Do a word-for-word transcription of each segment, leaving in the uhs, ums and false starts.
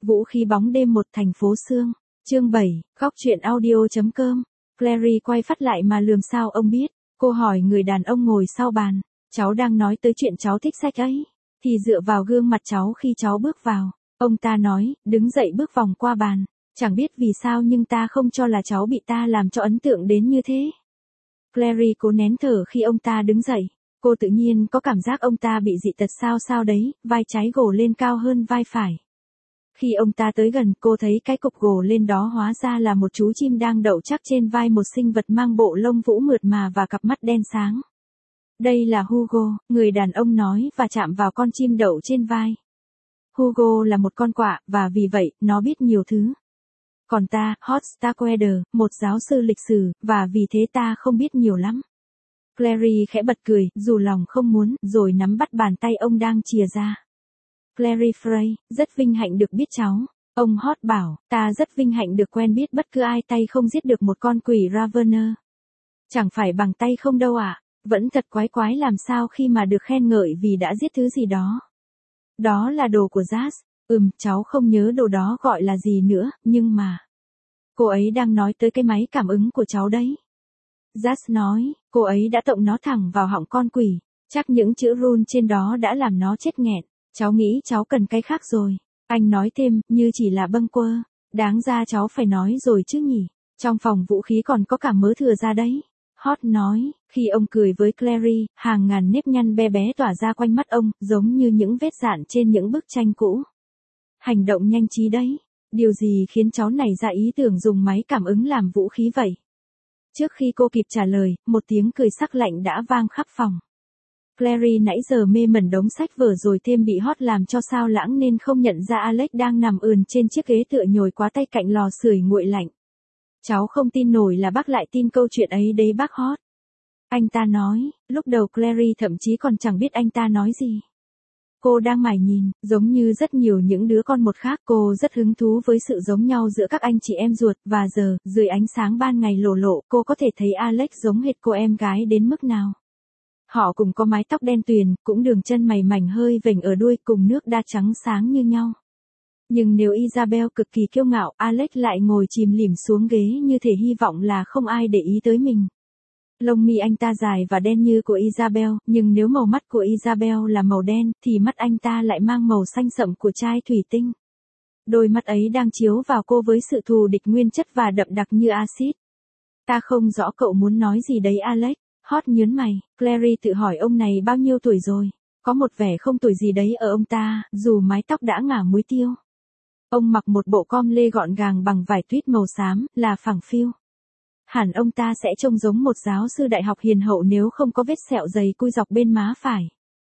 Vũ khí bóng đêm một thành phố xương. Chương bảy, góc truyện audio.com. Clary quay phát lại mà lườm sao ông biết. Cô hỏi người đàn ông ngồi sau bàn. Cháu đang nói tới chuyện cháu thích sách ấy. Thì dựa vào gương mặt cháu khi cháu bước vào. Ông ta nói, đứng dậy bước vòng qua bàn. Chẳng biết vì sao nhưng ta không cho là cháu bị ta làm cho ấn tượng đến như thế. Clary cố nén thở khi ông ta đứng dậy. Cô tự nhiên có cảm giác ông ta bị dị tật sao sao đấy, vai trái gồ lên cao hơn vai phải. Khi ông ta tới gần, cô thấy cái cục gồ lên đó hóa ra là một chú chim đang đậu chắc trên vai một sinh vật mang bộ lông vũ mượt mà và cặp mắt đen sáng. Đây là Hugo, người đàn ông nói và chạm vào con chim đậu trên vai. Hugo là một con quạ, và vì vậy, nó biết nhiều thứ. Còn ta, Hot Starkweather, một giáo sư lịch sử, và vì thế ta không biết nhiều lắm. Clary khẽ bật cười, dù lòng không muốn, rồi nắm bắt bàn tay ông đang chìa ra. Clary Frey, rất vinh hạnh được biết cháu. Ông Hot bảo, ta rất vinh hạnh được quen biết bất cứ ai tay không giết được một con quỷ Ravener. Chẳng phải bằng tay không đâu ạ, à? Vẫn thật quái quái làm sao khi mà được khen ngợi vì đã giết thứ gì đó. Đó là đồ của Jazz. Ừm, cháu không nhớ đồ đó gọi là gì nữa, nhưng mà... Cô ấy đang nói tới cái máy cảm ứng của cháu đấy. Jazz nói, cô ấy đã tộng nó thẳng vào họng con quỷ. Chắc những chữ rune trên đó đã làm nó chết nghẹn. Cháu nghĩ cháu cần cái khác rồi. Anh nói thêm, như chỉ là bâng quơ. Đáng ra cháu phải nói rồi chứ nhỉ. Trong phòng vũ khí còn có cả mớ thừa ra đấy. Hot nói, khi ông cười với Clary, hàng ngàn nếp nhăn be bé tỏa ra quanh mắt ông, giống như những vết dạn trên những bức tranh cũ. Hành động nhanh trí đấy. Điều gì khiến cháu nảy ra ý tưởng dùng máy cảm ứng làm vũ khí vậy? Trước khi cô kịp trả lời, một tiếng cười sắc lạnh đã vang khắp phòng. Clary nãy giờ mê mẩn đống sách vở rồi thêm bị Hot làm cho sao lãng nên không nhận ra Alex đang nằm ườn trên chiếc ghế tựa nhồi quá tay cạnh lò sưởi nguội lạnh. Cháu không tin nổi là bác lại tin câu chuyện ấy đấy bác Hot. Anh ta nói, lúc đầu Clary thậm chí còn chẳng biết anh ta nói gì. Cô đang mải nhìn, giống như rất nhiều những đứa con một khác, cô rất hứng thú với sự giống nhau giữa các anh chị em ruột, và giờ, dưới ánh sáng ban ngày lổ lộ, cô có thể thấy Alex giống hệt cô em gái đến mức nào. Họ cùng có mái tóc đen tuyền, cũng đường chân mày mảnh hơi vểnh ở đuôi, cùng nước da trắng sáng như nhau. Nhưng nếu Isabel cực kỳ kiêu ngạo, Alex lại ngồi chìm lìm xuống ghế như thể hy vọng là không ai để ý tới mình. Lông mi anh ta dài và đen như của Isabel, nhưng nếu màu mắt của Isabel là màu đen, thì mắt anh ta lại mang màu xanh sẫm của chai thủy tinh. Đôi mắt ấy đang chiếu vào cô với sự thù địch nguyên chất và đậm đặc như axit. Ta không rõ cậu muốn nói gì đấy Alex. Hot nhớn mày, Clary tự hỏi ông này bao nhiêu tuổi rồi. Có một vẻ không tuổi gì đấy ở ông ta, dù mái tóc đã ngả muối tiêu. Ông mặc một bộ com lê gọn gàng bằng vải tuyết màu xám, là phẳng phiu. Hẳn ông ta sẽ trông giống một giáo sư đại học hiền hậu nếu không có vết sẹo dày cui dọc bên má phải.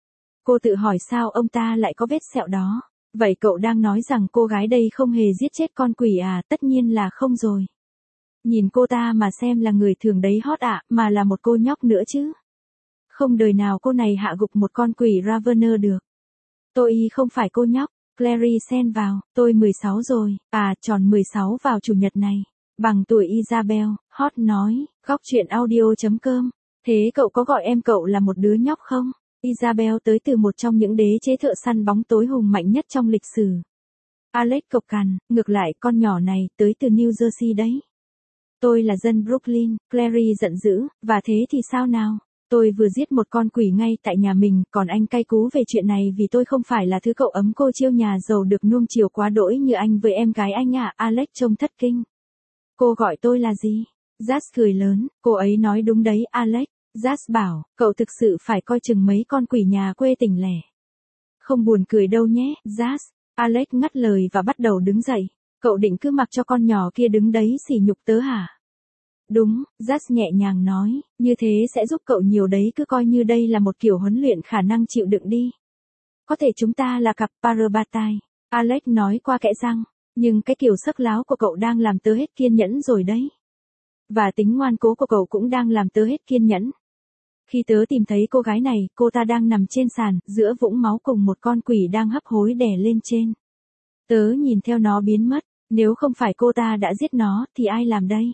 Cô tự hỏi sao ông ta lại có vết sẹo đó. Vậy cậu đang nói rằng cô gái đây không hề giết chết con quỷ à? Tất nhiên là không rồi. Nhìn cô ta mà xem là người thường đấy Hot ạ, mà là một cô nhóc nữa chứ. Không đời nào cô này hạ gục một con quỷ Ravener được. Tôi không phải cô nhóc, Clary xen vào, tôi mười sáu rồi, à tròn mười sáu vào chủ nhật này. Bằng tuổi Isabel, Hot nói, góc truyện audio.com. Thế cậu có gọi em cậu là một đứa nhóc không? Isabel tới từ một trong những đế chế thợ săn bóng tối hùng mạnh nhất trong lịch sử. Alex cộc cằn, ngược lại con nhỏ này tới từ New Jersey đấy. Tôi là dân Brooklyn, Clary giận dữ, và thế thì sao nào? Tôi vừa giết một con quỷ ngay tại nhà mình, còn anh cay cú về chuyện này vì tôi không phải là thứ cậu ấm cô chiêu nhà giàu được nuông chiều quá đỗi như anh với em gái anh à, Alex trông thất kinh. Cô gọi tôi là gì? Jazz cười lớn, cô ấy nói đúng đấy Alex. Jazz bảo, cậu thực sự phải coi chừng mấy con quỷ nhà quê tỉnh lẻ. Không buồn cười đâu nhé, Jazz. Alex ngắt lời và bắt đầu đứng dậy. Cậu định cứ mặc cho con nhỏ kia đứng đấy sỉ nhục tớ hả? Đúng, Jazz nhẹ nhàng nói, như thế sẽ giúp cậu nhiều đấy, cứ coi như đây là một kiểu huấn luyện khả năng chịu đựng đi. Có thể chúng ta là cặp Parabatai, Alex nói qua kẽ răng, nhưng cái kiểu sắc láo của cậu đang làm tớ hết kiên nhẫn rồi đấy. Và tính ngoan cố của cậu cũng đang làm tớ hết kiên nhẫn. Khi tớ tìm thấy cô gái này, cô ta đang nằm trên sàn, giữa vũng máu cùng một con quỷ đang hấp hối đè lên trên. Tớ nhìn theo nó biến mất. Nếu không phải cô ta đã giết nó, thì ai làm đây?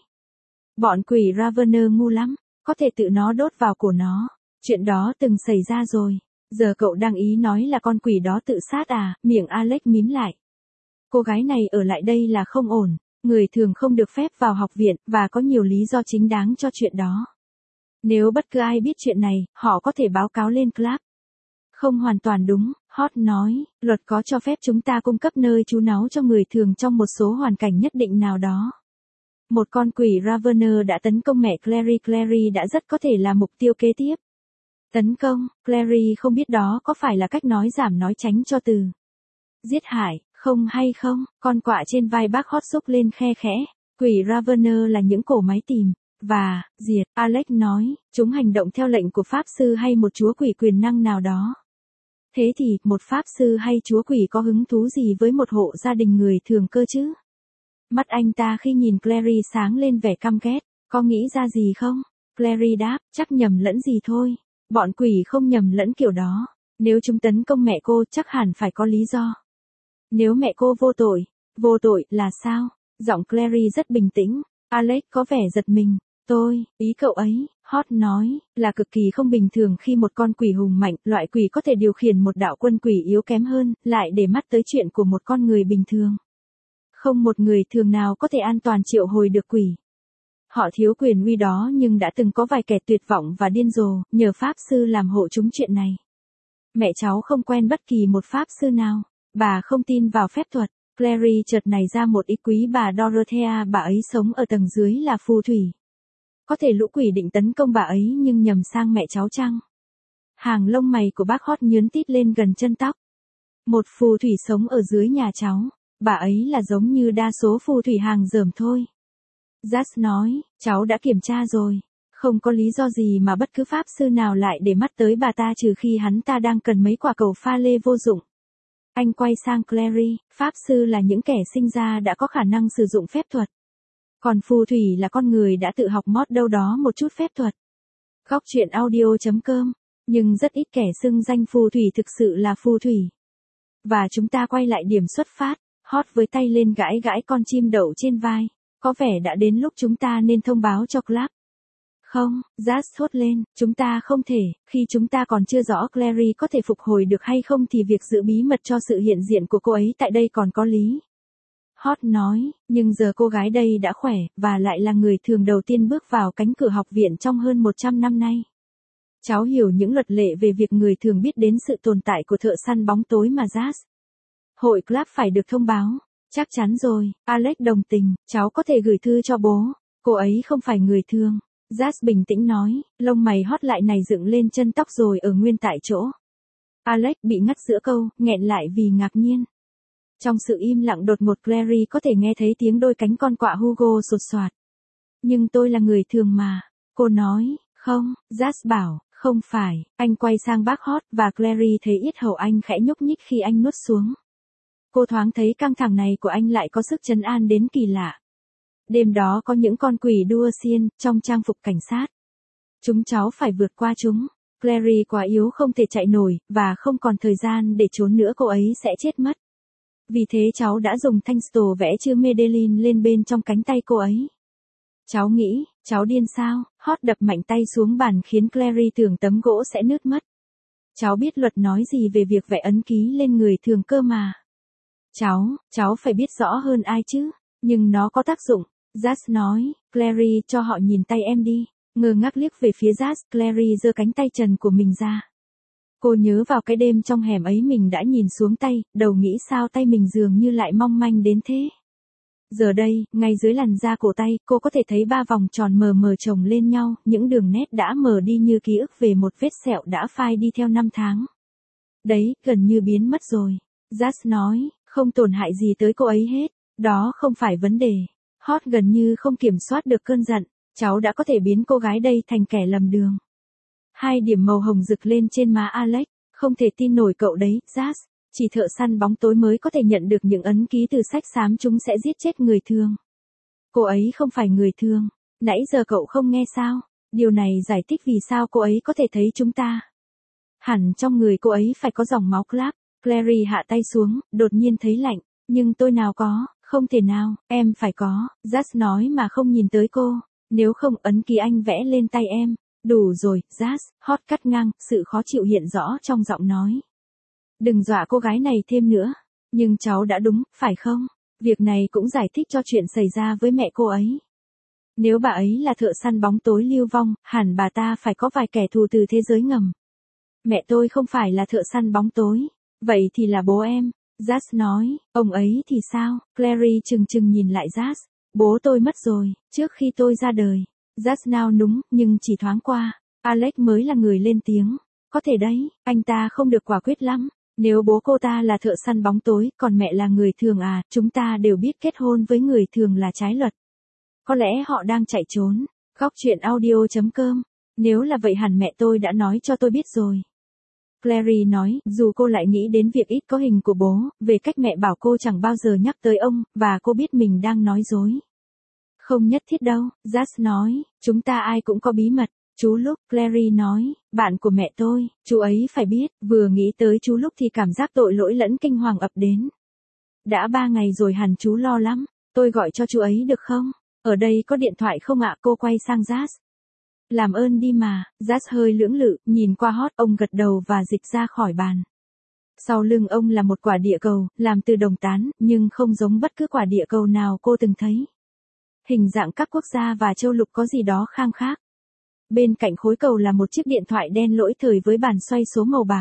Bọn quỷ Ravener ngu lắm, có thể tự nó đốt vào cổ nó. Chuyện đó từng xảy ra rồi. Giờ cậu đang ý nói là con quỷ đó tự sát à? Miệng Alex mím lại. Cô gái này ở lại đây là không ổn, người thường không được phép vào học viện, và có nhiều lý do chính đáng cho chuyện đó. Nếu bất cứ ai biết chuyện này, họ có thể báo cáo lên club. Không hoàn toàn đúng, Hot nói, luật có cho phép chúng ta cung cấp nơi trú náu cho người thường trong một số hoàn cảnh nhất định nào đó. Một con quỷ Ravener đã tấn công mẹ Clary. Clary đã rất có thể là mục tiêu kế tiếp. Tấn công, Clary không biết đó có phải là cách nói giảm nói tránh cho từ giết hại, không hay không, con quạ trên vai bác Hot xúc lên khe khẽ. Quỷ Ravener là những cổ máy tìm và diệt, Alex nói, chúng hành động theo lệnh của pháp sư hay một chúa quỷ quyền năng nào đó. Thế thì, một pháp sư hay chúa quỷ có hứng thú gì với một hộ gia đình người thường cơ chứ? Mắt anh ta khi nhìn Clary sáng lên vẻ căm ghét, có nghĩ ra gì không? Clary đáp, chắc nhầm lẫn gì thôi. Bọn quỷ không nhầm lẫn kiểu đó. Nếu chúng tấn công mẹ cô chắc hẳn phải có lý do. Nếu mẹ cô vô tội, vô tội là sao? Giọng Clary rất bình tĩnh. Alex có vẻ giật mình. Tôi, ý cậu ấy, Hot nói, là cực kỳ không bình thường khi một con quỷ hùng mạnh, loại quỷ có thể điều khiển một đạo quân quỷ yếu kém hơn, lại để mắt tới chuyện của một con người bình thường. Không một người thường nào có thể an toàn triệu hồi được quỷ. Họ thiếu quyền uy đó nhưng đã từng có vài kẻ tuyệt vọng và điên rồ, nhờ pháp sư làm hộ chúng chuyện này. Mẹ cháu không quen bất kỳ một pháp sư nào. Bà không tin vào phép thuật. Clary chợt nảy ra một ý quý bà Dorothea, bà ấy sống ở tầng dưới là phù thủy. Có thể lũ quỷ định tấn công bà ấy nhưng nhầm sang mẹ cháu chăng? Hàng lông mày của bác Hot nhướn tít lên gần chân tóc. Một phù thủy sống ở dưới nhà cháu. Bà ấy là giống như đa số phù thủy hàng dởm thôi. Jas nói, cháu đã kiểm tra rồi. Không có lý do gì mà bất cứ pháp sư nào lại để mắt tới bà ta trừ khi hắn ta đang cần mấy quả cầu pha lê vô dụng. Anh quay sang Clary, pháp sư là những kẻ sinh ra đã có khả năng sử dụng phép thuật. Còn phù thủy là con người đã tự học mót đâu đó một chút phép thuật. Góc truyện audio chấm com, nhưng rất ít kẻ xưng danh phù thủy thực sự là phù thủy. Và chúng ta quay lại điểm xuất phát, Hot với tay lên gãi gãi con chim đậu trên vai. Có vẻ đã đến lúc chúng ta nên thông báo cho club. Không, Jas thốt lên, chúng ta không thể, khi chúng ta còn chưa rõ Clary có thể phục hồi được hay không thì việc giữ bí mật cho sự hiện diện của cô ấy tại đây còn có lý. Hot nói, nhưng giờ cô gái đây đã khỏe, và lại là người thường đầu tiên bước vào cánh cửa học viện trong hơn một trăm năm nay. Cháu hiểu những luật lệ về việc người thường biết đến sự tồn tại của thợ săn bóng tối mà Jas. Hội club phải được thông báo. Chắc chắn rồi, Alex đồng tình, cháu có thể gửi thư cho bố. Cô ấy không phải người thường. Jas bình tĩnh nói, lông mày Hot lại này dựng lên chân tóc rồi ở nguyên tại chỗ. Alex bị ngắt giữa câu, nghẹn lại vì ngạc nhiên. Trong sự im lặng đột ngột Clary có thể nghe thấy tiếng đôi cánh con quạ Hugo sột soạt. Nhưng tôi là người thường mà. Cô nói, không, Jas bảo, không phải. Anh quay sang bác Hot và Clary thấy yết hầu anh khẽ nhúc nhích khi anh nuốt xuống. Cô thoáng thấy căng thẳng này của anh lại có sức trấn an đến kỳ lạ. Đêm đó có những con quỷ đua xiên, trong trang phục cảnh sát. Chúng cháu phải vượt qua chúng. Clary quá yếu không thể chạy nổi, và không còn thời gian để trốn nữa cô ấy sẽ chết mất. Vì thế cháu đã dùng thanh stồ vẽ chữ Medellin lên bên trong cánh tay cô ấy. Cháu nghĩ, cháu điên sao? Hot đập mạnh tay xuống bàn khiến Clary tưởng tấm gỗ sẽ nứt mất. Cháu biết luật nói gì về việc vẽ ấn ký lên người thường cơ mà. Cháu, cháu phải biết rõ hơn ai chứ, nhưng nó có tác dụng. Jas nói, Clary cho họ nhìn tay em đi. Ngơ ngác liếc về phía Jas, Clary giơ cánh tay trần của mình ra. Cô nhớ vào cái đêm trong hẻm ấy mình đã nhìn xuống tay, đầu nghĩ sao tay mình dường như lại mong manh đến thế. Giờ đây, ngay dưới làn da cổ tay, cô có thể thấy ba vòng tròn mờ mờ chồng lên nhau, những đường nét đã mờ đi như ký ức về một vết sẹo đã phai đi theo năm tháng. Đấy, gần như biến mất rồi. Jas nói, không tổn hại gì tới cô ấy hết, đó không phải vấn đề. Hot gần như không kiểm soát được cơn giận, cháu đã có thể biến cô gái đây thành kẻ lầm đường. Hai điểm màu hồng rực lên trên má Alex, không thể tin nổi cậu đấy, Jas, chỉ thợ săn bóng tối mới có thể nhận được những ấn ký từ sách xám chúng sẽ giết chết người thường. Cô ấy không phải người thường, nãy giờ cậu không nghe sao, điều này giải thích vì sao cô ấy có thể thấy chúng ta. Hẳn trong người cô ấy phải có dòng máu club. Clary hạ tay xuống, đột nhiên thấy lạnh, nhưng tôi nào có, không thể nào, em phải có, Jas nói mà không nhìn tới cô, nếu không ấn ký anh vẽ lên tay em, đủ rồi, Jas, Hot cắt ngang, sự khó chịu hiện rõ trong giọng nói. Đừng dọa cô gái này thêm nữa, Nhưng cháu đã đúng, phải không? Việc này cũng giải thích cho chuyện xảy ra với mẹ cô ấy. Nếu bà ấy là thợ săn bóng tối lưu vong, hẳn bà ta phải có vài kẻ thù từ thế giới ngầm. Mẹ tôi không phải là thợ săn bóng tối. Vậy thì là bố em. Jas nói, ông ấy thì sao? Clary chừng chừng nhìn lại Jas. Bố tôi mất rồi, trước khi tôi ra đời. Jas nao núng, nhưng chỉ thoáng qua. Alex mới là người lên tiếng. Có thể đấy, anh ta không được quả quyết lắm. Nếu bố cô ta là thợ săn bóng tối, còn mẹ là người thường à, chúng ta đều biết kết hôn với người thường là trái luật. Có lẽ họ đang chạy trốn. Góc chuyện audio chấm com. Nếu là vậy hẳn mẹ tôi đã nói cho tôi biết rồi. Clary nói, dù cô lại nghĩ đến việc ít có hình của bố, về cách mẹ bảo cô chẳng bao giờ nhắc tới ông, và cô biết mình đang nói dối. Không nhất thiết đâu, Jas nói, chúng ta ai cũng có bí mật. Chú Lúc, Clary nói, bạn của mẹ tôi, chú ấy phải biết, vừa nghĩ tới chú Lúc thì cảm giác tội lỗi lẫn kinh hoàng ập đến. Đã ba ngày rồi hẳn chú lo lắm, tôi gọi cho chú ấy được không? Ở đây có điện thoại không ạ? Cô quay sang Jas. Làm ơn đi mà, Jas hơi lưỡng lự, nhìn qua Hot, ông gật đầu và dịch ra khỏi bàn. Sau lưng ông là một quả địa cầu, làm từ đồng tán, nhưng không giống bất cứ quả địa cầu nào cô từng thấy. Hình dạng các quốc gia và châu lục có gì đó khang khác. Bên cạnh khối cầu là một chiếc điện thoại đen lỗi thời với bàn xoay số màu bạc.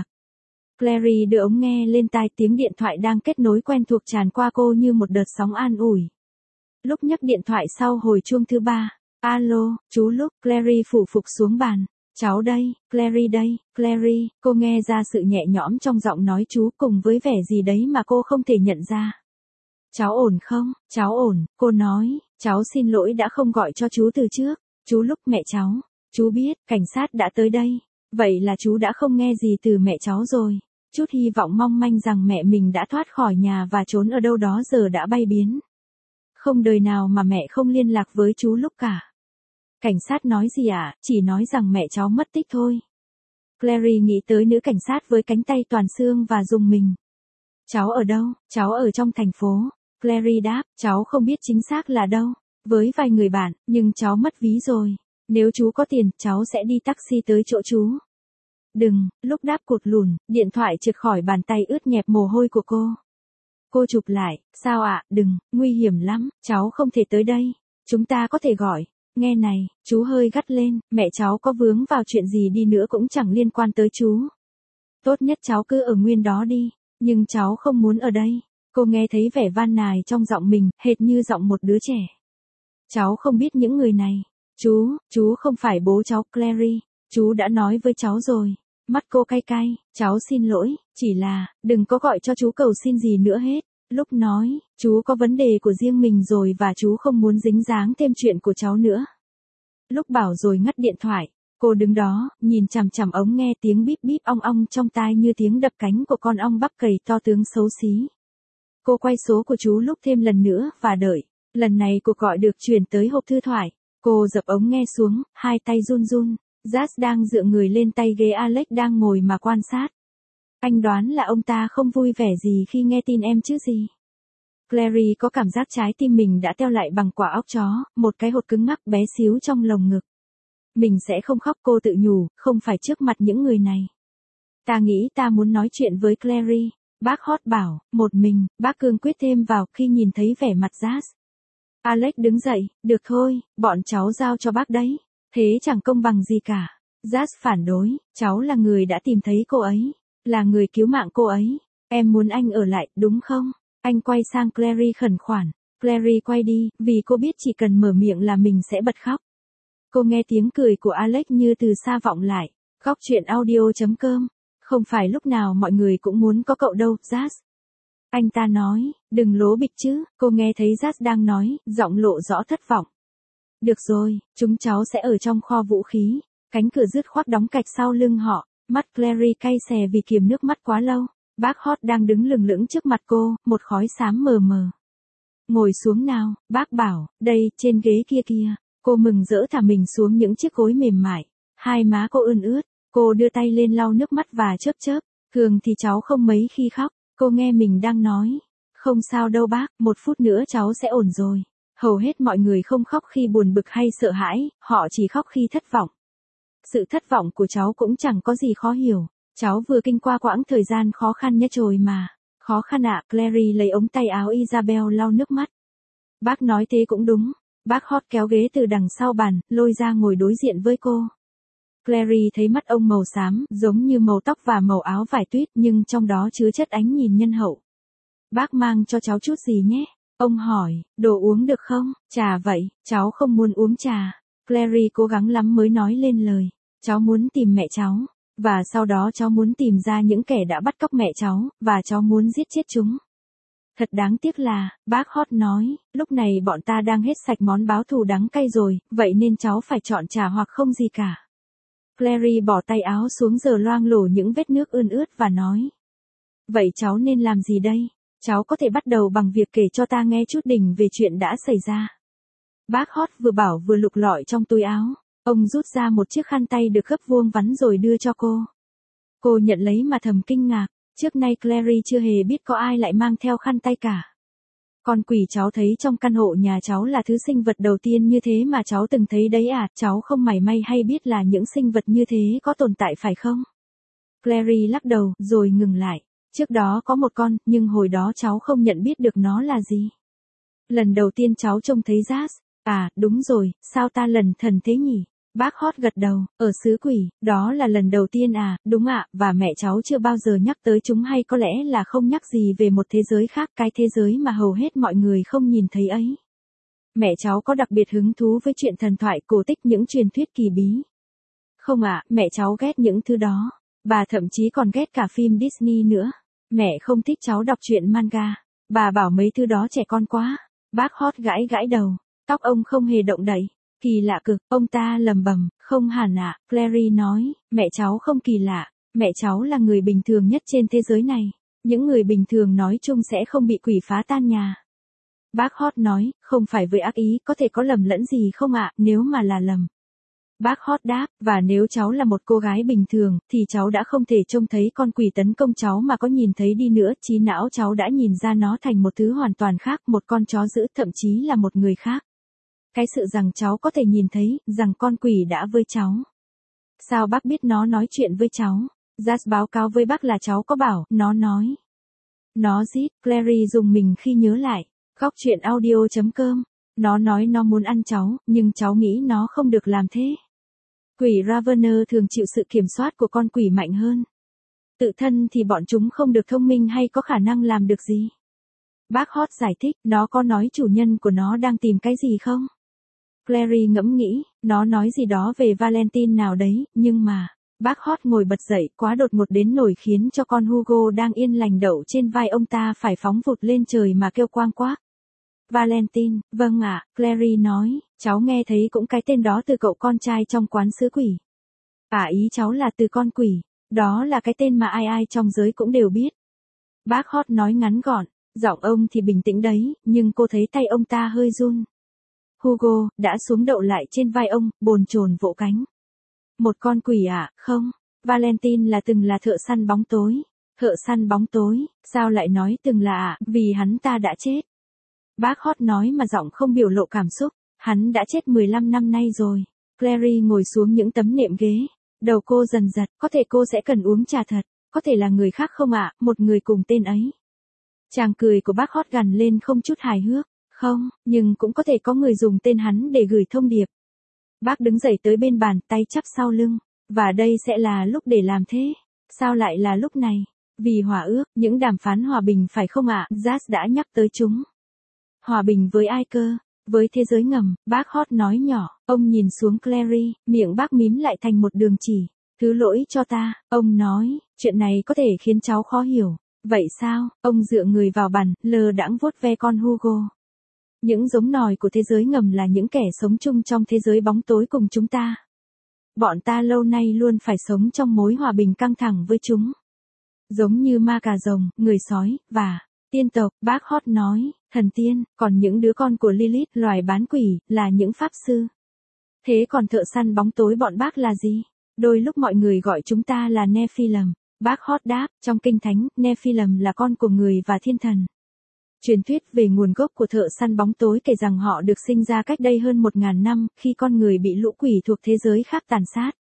Clary đưa ống nghe lên tai, tiếng điện thoại đang kết nối quen thuộc tràn qua cô như một đợt sóng an ủi. Lúc nhấc điện thoại sau hồi chuông thứ ba. Alo, chú Lúc, Clary phủ phục xuống bàn. Cháu đây, Clary đây, Clary, cô nghe ra sự nhẹ nhõm trong giọng nói chú cùng với vẻ gì đấy mà cô không thể nhận ra. Cháu ổn không? Cháu ổn, cô nói, cháu xin lỗi đã không gọi cho chú từ trước. Chú Lúc, mẹ cháu, chú biết, cảnh sát đã tới đây. Vậy là chú đã không nghe gì từ mẹ cháu rồi. Chút hy vọng mong manh rằng mẹ mình đã thoát khỏi nhà và trốn ở đâu đó giờ đã bay biến. Không đời nào mà mẹ không liên lạc với chú Lúc cả. Cảnh sát nói gì ạ? À? Chỉ nói rằng mẹ cháu mất tích thôi. Clary nghĩ tới nữ cảnh sát với cánh tay toàn xương và rùng mình. Cháu ở đâu? Cháu ở trong thành phố. Clary đáp, cháu không biết chính xác là đâu. Với vài người bạn, nhưng cháu mất ví rồi. Nếu chú có tiền, cháu sẽ đi taxi tới chỗ chú. Đừng, Lúc đáp cụt lùn, điện thoại trượt khỏi bàn tay ướt nhẹp mồ hôi của cô. Cô chụp lại, sao ạ, à? Đừng, nguy hiểm lắm, cháu không thể tới đây. Chúng ta có thể gọi. Nghe này, chú hơi gắt lên, mẹ cháu có vướng vào chuyện gì đi nữa cũng chẳng liên quan tới chú. Tốt nhất cháu cứ ở nguyên đó đi, nhưng cháu không muốn ở đây. Cô nghe thấy vẻ van nài trong giọng mình, hệt như giọng một đứa trẻ. Cháu không biết những người này. Chú, chú không phải bố cháu, Clary. Chú đã nói với cháu rồi. Mắt cô cay cay, cháu xin lỗi, chỉ là, đừng có gọi cho chú cầu xin gì nữa hết. Lúc nói, chú có vấn đề của riêng mình rồi và chú không muốn dính dáng thêm chuyện của cháu nữa. Lúc bảo rồi ngắt điện thoại, cô đứng đó, nhìn chằm chằm ống nghe, tiếng bíp bíp ong ong trong tai như tiếng đập cánh của con ong bắp cày to tướng xấu xí. Cô quay số của chú Lúc thêm lần nữa và đợi. Lần này cuộc gọi được chuyển tới hộp thư thoại. Cô dập ống nghe xuống, hai tay run run. Jas đang dựa người lên tay ghế Alex đang ngồi mà quan sát. Anh đoán là ông ta không vui vẻ gì khi nghe tin em chứ gì. Clary có cảm giác trái tim mình đã teo lại bằng quả óc chó, một cái hột cứng ngắc bé xíu trong lồng ngực. Mình sẽ không khóc, cô tự nhủ, không phải trước mặt những người này. Ta nghĩ ta muốn nói chuyện với Clary. Bác Hot bảo, một mình, bác cương quyết thêm vào khi nhìn thấy vẻ mặt Jas. Alex đứng dậy, được thôi, bọn cháu giao cho bác đấy. Thế chẳng công bằng gì cả. Jas phản đối, cháu là người đã tìm thấy cô ấy, là người cứu mạng cô ấy. Em muốn anh ở lại, đúng không? Anh quay sang Clary khẩn khoản. Clary quay đi, vì cô biết chỉ cần mở miệng là mình sẽ bật khóc. Cô nghe tiếng cười của Alex như từ xa vọng lại. Góc chuyện audio chấm com. Không phải lúc nào mọi người cũng muốn có cậu đâu, Jas. Anh ta nói, đừng lố bịch chứ. Cô nghe thấy Jas đang nói, giọng lộ rõ thất vọng. Được rồi, chúng cháu sẽ ở trong kho vũ khí. Cánh cửa dứt khoát đóng cạch sau lưng họ. Mắt Clary cay xè vì kiềm nước mắt quá lâu. Bác Hot đang đứng lừng lững trước mặt cô, một khói xám mờ mờ. Ngồi xuống nào, bác bảo, đây, trên ghế kia kia. Cô mừng rỡ thả mình xuống những chiếc gối mềm mại. Hai má cô ươn ướt, cô đưa tay lên lau nước mắt và chớp chớp. Thường thì cháu không mấy khi khóc, cô nghe mình đang nói. Không sao đâu bác, một phút nữa cháu sẽ ổn rồi. Hầu hết mọi người không khóc khi buồn bực hay sợ hãi, họ chỉ khóc khi thất vọng. Sự thất vọng của cháu cũng chẳng có gì khó hiểu. Cháu vừa kinh qua quãng thời gian khó khăn nhất rồi mà. Khó khăn ạ, Clary lấy ống tay áo Isabel lau nước mắt. Bác nói thế cũng đúng. Bác Hot kéo ghế từ đằng sau bàn, lôi ra ngồi đối diện với cô. Clary thấy mắt ông màu xám, giống như màu tóc và màu áo vải tuyết, nhưng trong đó chứa chất ánh nhìn nhân hậu. Bác mang cho cháu chút gì nhé? Ông hỏi, đồ uống được không? Trà vậy, cháu không muốn uống trà. Clary cố gắng lắm mới nói lên lời. Cháu muốn tìm mẹ cháu. Và sau đó cháu muốn tìm ra những kẻ đã bắt cóc mẹ cháu, và cháu muốn giết chết chúng. Thật đáng tiếc là, bác Hot nói, lúc này bọn ta đang hết sạch món báo thù đắng cay rồi, vậy nên cháu phải chọn trà hoặc không gì cả. Clary bỏ tay áo xuống giờ loang lổ những vết nước ươn ướt và nói. Vậy cháu nên làm gì đây? Cháu có thể bắt đầu bằng việc kể cho ta nghe chút đỉnh về chuyện đã xảy ra. Bác Hot vừa bảo vừa lục lọi trong túi áo. Ông rút ra một chiếc khăn tay được gấp vuông vắn rồi đưa cho cô. Cô nhận lấy mà thầm kinh ngạc. Trước nay Clary chưa hề biết có ai lại mang theo khăn tay cả. Con quỷ cháu thấy trong căn hộ nhà cháu là thứ sinh vật đầu tiên như thế mà cháu từng thấy đấy à, cháu không mảy may hay biết là những sinh vật như thế có tồn tại phải không? Clary lắc đầu, rồi ngừng lại. Trước đó có một con, nhưng hồi đó cháu không nhận biết được nó là gì. Lần đầu tiên cháu trông thấy Jazz. À, đúng rồi, sao ta lần thần thế nhỉ? Bác Hot gật đầu, ở xứ quỷ, đó là lần đầu tiên à, đúng ạ, và mẹ cháu chưa bao giờ nhắc tới chúng hay có lẽ là không nhắc gì về một thế giới khác, cái thế giới mà hầu hết mọi người không nhìn thấy ấy. Mẹ cháu có đặc biệt hứng thú với chuyện thần thoại, cổ tích, những truyền thuyết kỳ bí. Không ạ, mẹ cháu ghét những thứ đó. Bà thậm chí còn ghét cả phim Disney nữa. Mẹ không thích cháu đọc truyện manga. Bà bảo mấy thứ đó trẻ con quá. Bác Hot gãi gãi đầu. Tóc ông không hề động đậy. Kỳ lạ cực, ông ta lầm bầm, không hẳn ạ, Clary nói, mẹ cháu không kỳ lạ, mẹ cháu là người bình thường nhất trên thế giới này, những người bình thường nói chung sẽ không bị quỷ phá tan nhà. Bác Hot nói, không phải với ác ý, có thể có lầm lẫn gì không ạ, nếu mà là lầm. Bác Hot đáp, và nếu cháu là một cô gái bình thường, thì cháu đã không thể trông thấy con quỷ tấn công cháu mà có nhìn thấy đi nữa, trí não cháu đã nhìn ra nó thành một thứ hoàn toàn khác, một con chó dữ, thậm chí là một người khác. Cái sự rằng cháu có thể nhìn thấy, rằng con quỷ đã với cháu. Sao bác biết nó nói chuyện với cháu? Jazz báo cáo với bác là cháu có bảo, nó nói. Nó giết, Clary dùng mình khi nhớ lại. Góc truyện audio chấm com. Nó nói nó muốn ăn cháu, nhưng cháu nghĩ nó không được làm thế. Quỷ Ravener thường chịu sự kiểm soát của con quỷ mạnh hơn. Tự thân thì bọn chúng không được thông minh hay có khả năng làm được gì. Bác Hot giải thích, nó có nói chủ nhân của nó đang tìm cái gì không? Clary ngẫm nghĩ, nó nói gì đó về Valentine nào đấy, nhưng mà, bác Hot ngồi bật dậy quá đột ngột đến nổi khiến cho con Hugo đang yên lành đậu trên vai ông ta phải phóng vụt lên trời mà kêu quang quác. Valentine, vâng ạ, Clary nói, cháu nghe thấy cũng cái tên đó từ cậu con trai trong quán sứ quỷ. À ý cháu là từ con quỷ, đó là cái tên mà ai ai trong giới cũng đều biết. Bác Hot nói ngắn gọn, giọng ông thì bình tĩnh đấy, nhưng cô thấy tay ông ta hơi run. Hugo, đã xuống đậu lại trên vai ông, bồn chồn vỗ cánh. Một con quỷ à, không, Valentine là từng là thợ săn bóng tối. Thợ săn bóng tối, sao lại nói từng là à, vì hắn ta đã chết. Bác Hot nói mà giọng không biểu lộ cảm xúc, hắn đã chết mười lăm năm nay rồi. Clary ngồi xuống những tấm nệm ghế, đầu cô dần giật, có thể cô sẽ cần uống trà thật, có thể là người khác không ạ, một người cùng tên ấy. Chàng cười của bác Hot gằn lên không chút hài hước. Không, nhưng cũng có thể có người dùng tên hắn để gửi thông điệp. Bác đứng dậy tới bên bàn, tay chắp sau lưng. Và đây sẽ là lúc để làm thế. Sao lại là lúc này? Vì hòa ước, những đàm phán hòa bình phải không ạ? Jazz đã nhắc tới chúng. Hòa bình với ai cơ? Với thế giới ngầm, bác Hot nói nhỏ. Ông nhìn xuống Clary, miệng bác mím lại thành một đường chỉ. Thứ lỗi cho ta, ông nói, chuyện này có thể khiến cháu khó hiểu. Vậy sao? Ông dựa người vào bàn, lờ đãng vuốt ve con Hugo. Những giống nòi của thế giới ngầm là những kẻ sống chung trong thế giới bóng tối cùng chúng ta. Bọn ta lâu nay luôn phải sống trong mối hòa bình căng thẳng với chúng. Giống như ma cà rồng, người sói, và tiên tộc, bác Hot nói, thần tiên, còn những đứa con của Lilith, loài bán quỷ, là những pháp sư. Thế còn thợ săn bóng tối bọn bác là gì? Đôi lúc mọi người gọi chúng ta là Nephilim. Bác Hot đáp, trong kinh thánh, Nephilim là con của người và thiên thần. Truyền thuyết về nguồn gốc của thợ săn bóng tối kể rằng họ được sinh ra cách đây hơn một ngàn năm, khi con người bị lũ quỷ thuộc thế giới khác tàn sát.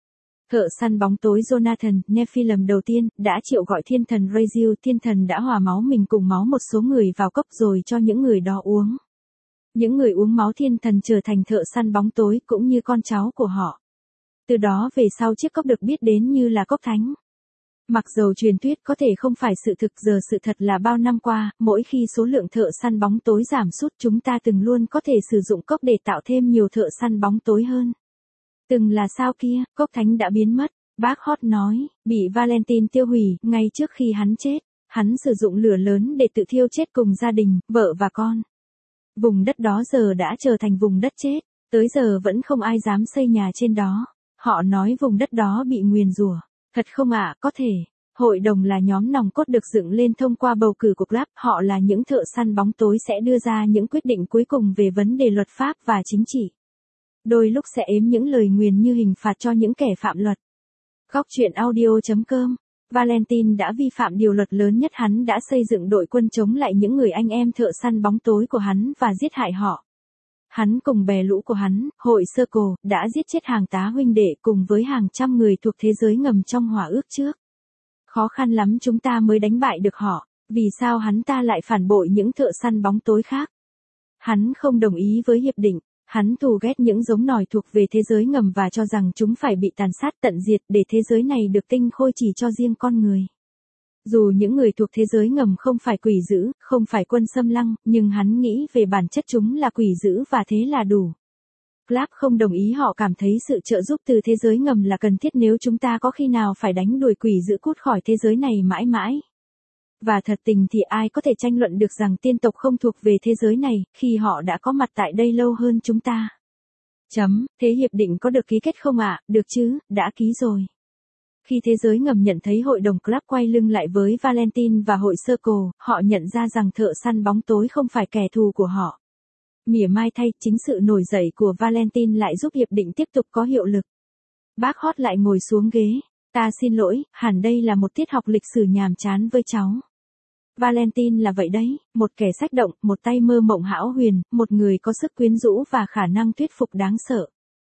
Thợ săn bóng tối Jonathan, Nephilim đầu tiên, đã triệu gọi thiên thần Raziel, thiên thần đã hòa máu mình cùng máu một số người vào cốc rồi cho những người đó uống. Những người uống máu thiên thần trở thành thợ săn bóng tối cũng như con cháu của họ. Từ đó về sau chiếc cốc được biết đến như là cốc thánh. Mặc dầu truyền thuyết có thể không phải sự thực, giờ sự thật là bao năm qua, mỗi khi số lượng thợ săn bóng tối giảm sút chúng ta từng luôn có thể sử dụng cốc để tạo thêm nhiều thợ săn bóng tối hơn. Từng là sao kia, cốc thánh đã biến mất, bác Hot nói, bị Valentine tiêu hủy, ngay trước khi hắn chết, hắn sử dụng lửa lớn để tự thiêu chết cùng gia đình, vợ và con. Vùng đất đó giờ đã trở thành vùng đất chết, tới giờ vẫn không ai dám xây nhà trên đó, họ nói vùng đất đó bị nguyền rủa. Thật không ạ, à, có thể. Hội đồng là nhóm nòng cốt được dựng lên thông qua bầu cử của club, họ là những thợ săn bóng tối sẽ đưa ra những quyết định cuối cùng về vấn đề luật pháp và chính trị. Đôi lúc sẽ ếm những lời nguyền như hình phạt cho những kẻ phạm luật. Góc truyện audio chấm com. Valentine đã vi phạm điều luật lớn nhất, hắn đã xây dựng đội quân chống lại những người anh em thợ săn bóng tối của hắn và giết hại họ. Hắn cùng bè lũ của hắn, hội Circle, đã giết chết hàng tá huynh đệ cùng với hàng trăm người thuộc thế giới ngầm trong hòa ước trước. Khó khăn lắm chúng ta mới đánh bại được họ, vì sao hắn ta lại phản bội những thợ săn bóng tối khác? Hắn không đồng ý với hiệp định, hắn thù ghét những giống nòi thuộc về thế giới ngầm và cho rằng chúng phải bị tàn sát tận diệt để thế giới này được tinh khôi chỉ cho riêng con người. Dù những người thuộc thế giới ngầm không phải quỷ dữ, không phải quân xâm lăng, nhưng hắn nghĩ về bản chất chúng là quỷ dữ và thế là đủ. Club không đồng ý, họ cảm thấy sự trợ giúp từ thế giới ngầm là cần thiết nếu chúng ta có khi nào phải đánh đuổi quỷ dữ cút khỏi thế giới này mãi mãi. Và thật tình thì ai có thể tranh luận được rằng tiên tộc không thuộc về thế giới này, khi họ đã có mặt tại đây lâu hơn chúng ta. Chấm, thế hiệp định có được ký kết không ạ? À? Được chứ, đã ký rồi. Khi thế giới ngầm nhận thấy hội đồng club quay lưng lại với Valentine và hội Circle, họ nhận ra rằng thợ săn bóng tối không phải kẻ thù của họ. Mỉa mai thay, chính sự nổi dậy của Valentine lại giúp hiệp định tiếp tục có hiệu lực. Bác Hot lại ngồi xuống ghế. Ta xin lỗi, hẳn đây là một tiết học lịch sử nhàm chán với cháu. Valentine là vậy đấy, một kẻ sách động, một tay mơ mộng hão huyền, một người có sức quyến rũ và khả năng thuyết phục đáng sợ.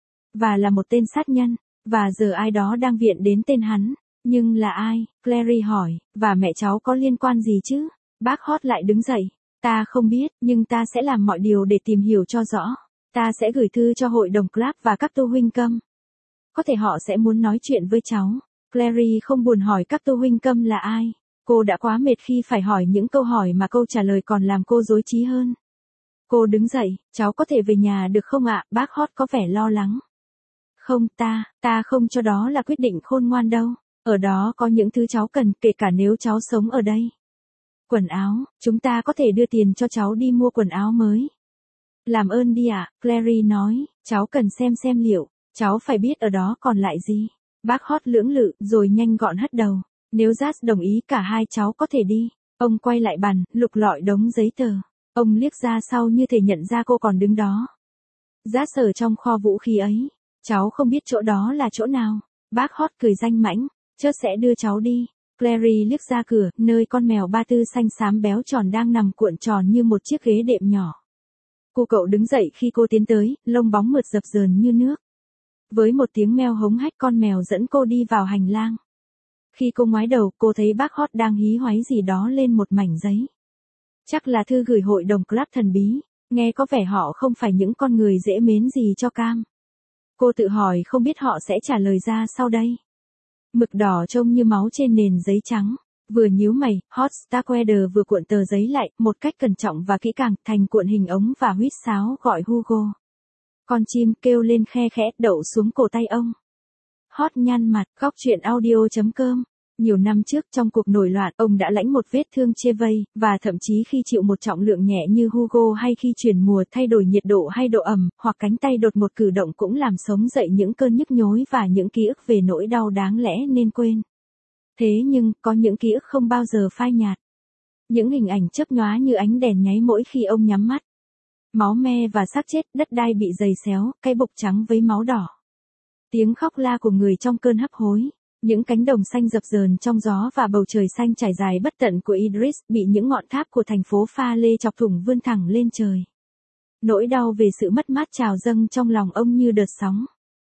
Và là một tên sát nhân. Và giờ ai đó đang viện đến tên hắn. Nhưng là ai? Clary hỏi, và mẹ cháu có liên quan gì chứ? Bác Hot lại đứng dậy. Ta không biết, nhưng ta sẽ làm mọi điều để tìm hiểu cho rõ. Ta sẽ gửi thư cho hội đồng club và các tu huynh câm. Có thể họ sẽ muốn nói chuyện với cháu. Clary không buồn hỏi các tu huynh câm là ai. Cô đã quá mệt khi phải hỏi những câu hỏi mà câu trả lời còn làm cô rối trí hơn. Cô đứng dậy, cháu có thể về nhà được không ạ? Bác Hot có vẻ lo lắng. Không, ta, ta không cho đó là quyết định khôn ngoan đâu. Ở đó có những thứ cháu cần, kể cả nếu cháu sống ở đây. Quần áo, chúng ta có thể đưa tiền cho cháu đi mua quần áo mới. Làm ơn đi ạ, à, Clary nói, cháu cần xem xem liệu, cháu phải biết ở đó còn lại gì. Bác Hot lưỡng lự, rồi nhanh gọn hất đầu. Nếu Jazz đồng ý cả hai cháu có thể đi. Ông quay lại bàn, lục lọi đống giấy tờ. Ông liếc ra sau như thể nhận ra cô còn đứng đó. Jazz ở trong kho vũ khí ấy. Cháu không biết chỗ đó là chỗ nào. Bác Hot cười danh mãnh, chớ sẽ đưa cháu đi. Clary liếc ra cửa, nơi con mèo ba tư xanh xám béo tròn đang nằm cuộn tròn như một chiếc ghế đệm nhỏ. Cô cậu đứng dậy khi cô tiến tới, lông bóng mượt dập dờn như nước. Với một tiếng meo hống hách, con mèo dẫn cô đi vào hành lang. Khi cô ngoái đầu, cô thấy bác Hot đang hí hoáy gì đó lên một mảnh giấy. Chắc là thư gửi hội đồng club thần bí, nghe có vẻ họ không phải những con người dễ mến gì cho cam. Cô tự hỏi không biết họ sẽ trả lời ra sau đây. Mực đỏ trông như máu trên nền giấy trắng. Vừa nhíu mày, Hot Starkweather vừa cuộn tờ giấy lại, một cách cẩn trọng và kỹ càng, thành cuộn hình ống và huýt sáo gọi Hugo. Con chim kêu lên khe khẽ, đậu xuống cổ tay ông. Hot nhăn mặt, góc truyện audio chấm com. Nhiều năm trước trong cuộc nổi loạn, ông đã lãnh một vết thương chia vây, và thậm chí khi chịu một trọng lượng nhẹ như Hugo hay khi chuyển mùa thay đổi nhiệt độ hay độ ẩm, hoặc cánh tay đột một cử động cũng làm sống dậy những cơn nhức nhối và những ký ức về nỗi đau đáng lẽ nên quên. Thế nhưng, có những ký ức không bao giờ phai nhạt. Những hình ảnh chớp nhoá như ánh đèn nháy mỗi khi ông nhắm mắt. Máu me và xác chết, đất đai bị giày xéo, cái bục trắng với máu đỏ. Tiếng khóc la của người trong cơn hấp hối. Những cánh đồng xanh dập dờn trong gió và bầu trời xanh trải dài bất tận của Idris bị những ngọn tháp của thành phố pha lê chọc thủng vươn thẳng lên trời. Nỗi đau về sự mất mát trào dâng trong lòng ông như đợt sóng.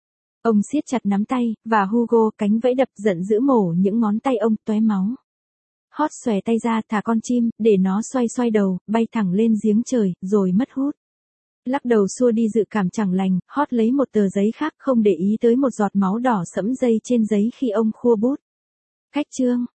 Ông siết chặt nắm tay, và Hugo cánh vẫy đập giận dữ mổ những ngón tay ông tóe máu. Hot xòe tay ra thả con chim, để nó xoay xoay đầu, bay thẳng lên giếng trời, rồi mất hút. Lắc đầu xua đi dự cảm chẳng lành, Hot lấy một tờ giấy khác không để ý tới một giọt máu đỏ sẫm dây trên giấy khi ông khua bút. Khách trương,